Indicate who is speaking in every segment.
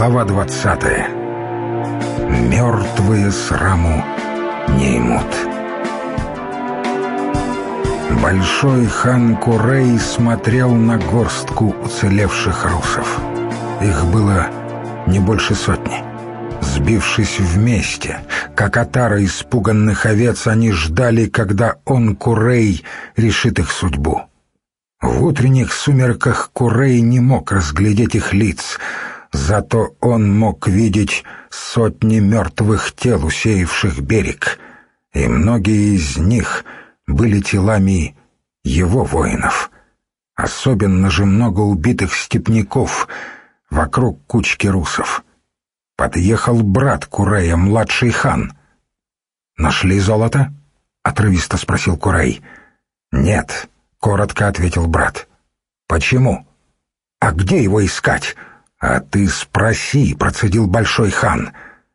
Speaker 1: Глава 20. Мертвые сраму не имут. Большой хан Курей смотрел на горстку уцелевших русов. Их было не больше сотни. Сбившись вместе, как отара испуганных овец, они ждали, когда он, Курей, решит их судьбу. В утренних сумерках Курей не мог разглядеть их лиц, зато он мог видеть сотни мертвых тел, усеявших берег, и многие из них были телами его воинов. Особенно же много убитых степняков вокруг кучки русов. Подъехал брат Курея, младший хан. «Нашли золото?» — отрывисто спросил Курей. «Нет», — коротко ответил брат. «Почему?» «А где его искать?» «А ты спроси», — процедил большой хан.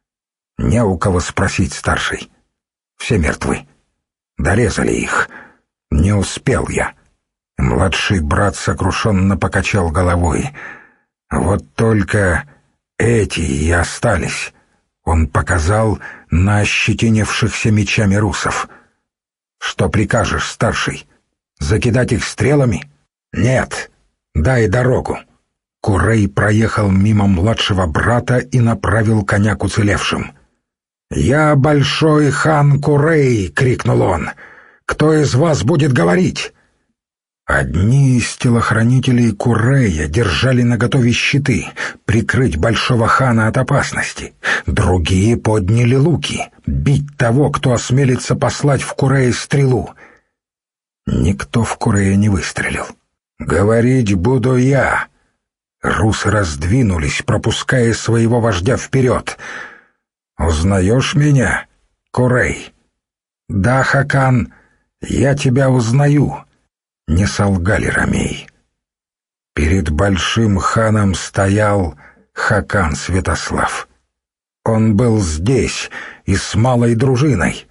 Speaker 1: «Не у кого спросить, старший. Все мертвы. Дорезали их. Не успел я». Младший брат сокрушенно покачал головой. «Вот только эти и остались». Он показал на ощетинившихся мечами русов. «Что прикажешь, старший? Закидать их стрелами?» «Нет, дай дорогу». Курей проехал мимо младшего брата и направил коня к уцелевшим. «Я большой хан Курей!» — крикнул он. «Кто из вас будет говорить?» Одни из телохранителей Курея держали наготове щиты, прикрыть большого хана от опасности. Другие подняли луки, бить того, кто осмелится послать в Курея стрелу. Никто в Курея не выстрелил. «Говорить буду я!» Русы раздвинулись, пропуская своего вождя вперед. «Узнаешь меня, Курей?» «Да, Хакан, я тебя узнаю», — не солгали ромеи. Перед большим ханом стоял Хакан Святослав. Он был здесь и с малой дружиной.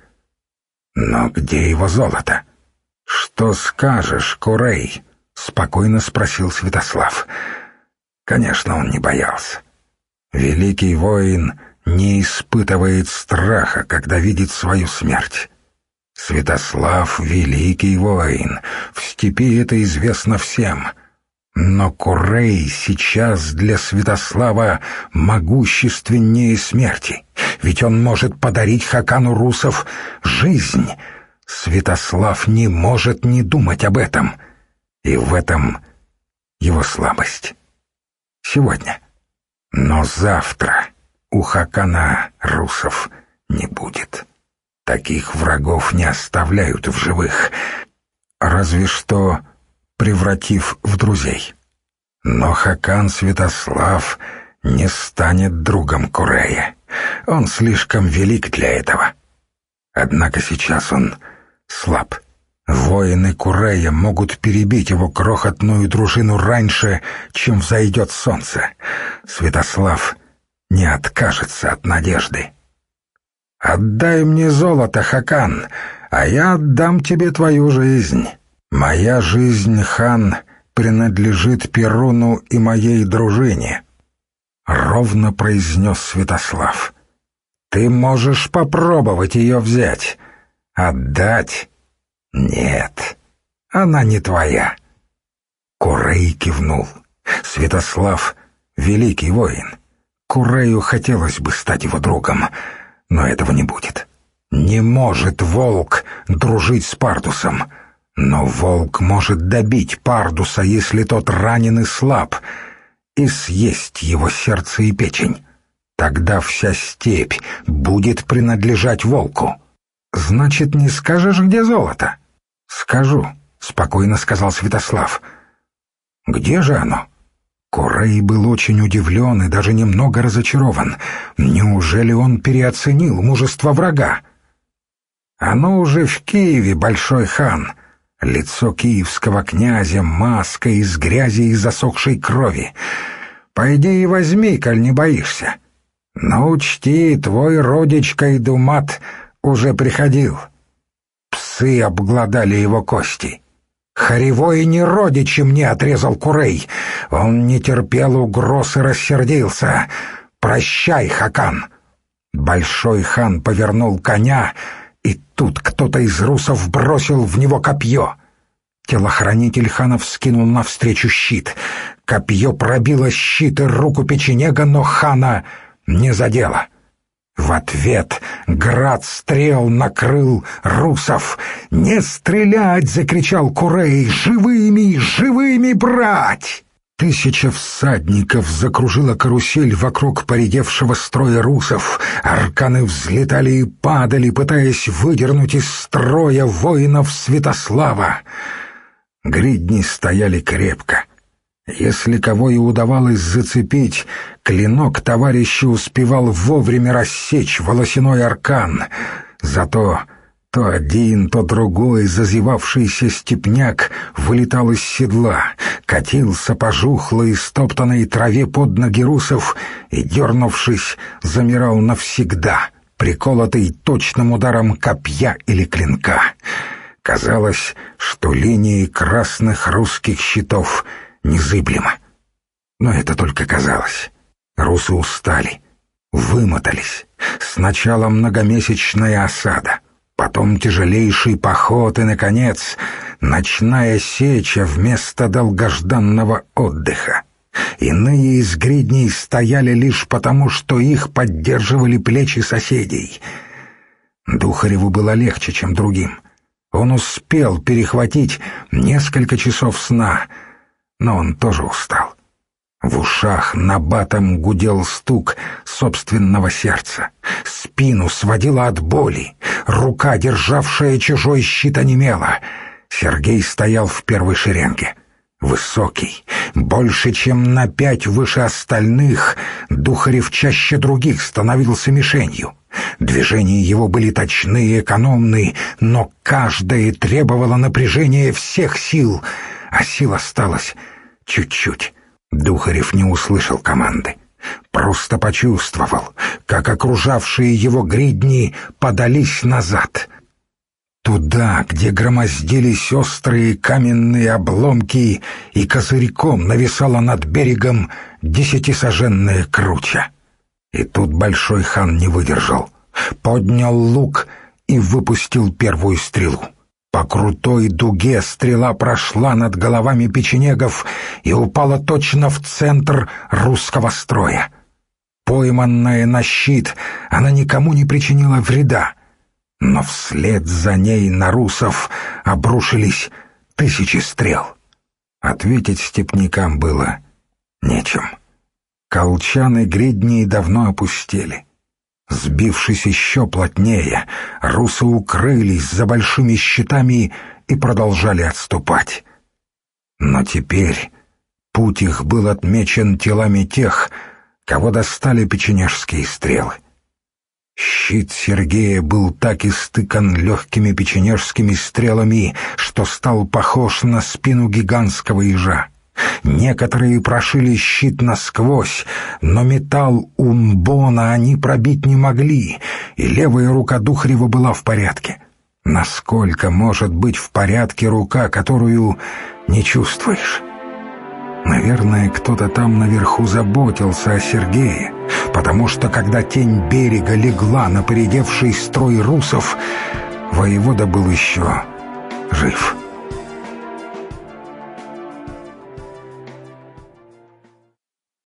Speaker 1: Но где его золото? «Что скажешь, Курей?» — спокойно спросил Святослав. Конечно, он не боялся. Великий воин не испытывает страха, когда видит свою смерть. Святослав — великий воин, в степи это известно всем. Но Курей сейчас для Святослава могущественнее смерти, ведь он может подарить Хакану русов жизнь. Святослав не может не думать об этом, и в этом его слабость. Сегодня. Но завтра у Хакана русов не будет. Таких врагов не оставляют в живых, разве что превратив в друзей. Но Хакан Святослав не станет другом Курея. Он слишком велик для этого. Однако сейчас он слаб. Воины Курея могут перебить его крохотную дружину раньше, чем взойдет солнце. Святослав не откажется от надежды. «Отдай мне золото, Хакан, а я отдам тебе твою жизнь. Моя жизнь, хан, принадлежит Перуну и моей дружине», — ровно произнес Святослав. «Ты можешь попробовать ее взять. Отдать? Нет, она не твоя». Курей кивнул. Святослав — великий воин. Курею хотелось бы стать его другом, но этого не будет. Не может волк дружить с Пардусом, но волк может добить Пардуса, если тот ранен и слаб, и съесть его сердце и печень. Тогда вся степь будет принадлежать волку. «Значит, не скажешь, где золото?» «Скажу», — спокойно сказал Святослав. «Где же оно?» Курей был очень удивлен и даже немного разочарован. Неужели он переоценил мужество врага? «Оно уже в Киеве, большой хан». Лицо киевского князя — маска из грязи и засохшей крови. «Пойди и возьми, коль не боишься. Но учти, твой родич Кайдумат уже приходил. Псы обглодали его кости. Хоревой не родичи мне, — отрезал Курей. Он не терпел угроз и рассердился. Прощай, Хакан!» Большой хан повернул коня, и тут кто-то из русов бросил в него копье. Телохранитель хана вскинул навстречу щит. Копье пробило щит и руку печенега, но хана не задело. В ответ град стрел накрыл русов. «Не стрелять!» — закричал Курей. «Живыми, живыми брать!» 1000 всадников закружила карусель вокруг поредевшего строя русов. Арканы взлетали и падали, пытаясь выдернуть из строя воинов Святослава. Гридни стояли крепко. Если кого и удавалось зацепить, клинок товарища успевал вовремя рассечь волосяной аркан. Зато то один, то другой зазевавшийся степняк вылетал из седла, катился по жухлой и стоптанной траве под ноги русов и, дернувшись, замирал навсегда, приколотый точным ударом копья или клинка. Казалось, что линии красных русских щитов незыблема. Но это только казалось. Русы устали, вымотались. Сначала многомесячная осада, потом тяжелейший поход и, наконец, ночная сеча вместо долгожданного отдыха. Иные из гридней стояли лишь потому, что их поддерживали плечи соседей. Духареву было легче, чем другим. Он успел перехватить несколько часов сна, но он тоже устал. В ушах набатом гудел стук собственного сердца. Спину сводило от боли. Рука, державшая чужой щит, онемела. Сергей стоял в первой шеренге. Высокий, больше чем на 5 выше остальных, Духарев чаще других становился мишенью. Движения его были точны и экономны, но каждое требовало напряжения всех сил, а сил осталось чуть-чуть. Духарев не услышал команды, просто почувствовал, как окружавшие его гридни подались назад. Туда, где громоздились острые каменные обломки, и козырьком нависала над берегом 10-саженная круча. И тут большой хан не выдержал, поднял лук и выпустил первую стрелу. По крутой дуге стрела прошла над головами печенегов и упала точно в центр русского строя. Пойманная на щит, она никому не причинила вреда, но вслед за ней на русов обрушились 1000 стрел. Ответить степнякам было нечем. Колчан и гридни давно опустели. Сбившись еще плотнее, русы укрылись за большими щитами и продолжали отступать. Но теперь путь их был отмечен телами тех, кого достали печенежские стрелы. Щит Сергея был так истыкан легкими печенежскими стрелами, что стал похож на спину гигантского ежа. Некоторые прошили щит насквозь, но металл умбона они пробить не могли, и левая рука Духарева была в порядке. Насколько может быть в порядке рука, которую не чувствуешь? Наверное, кто-то там наверху заботился о Сергее, потому что, когда тень берега легла на поредевший строй русов, воевода был еще жив.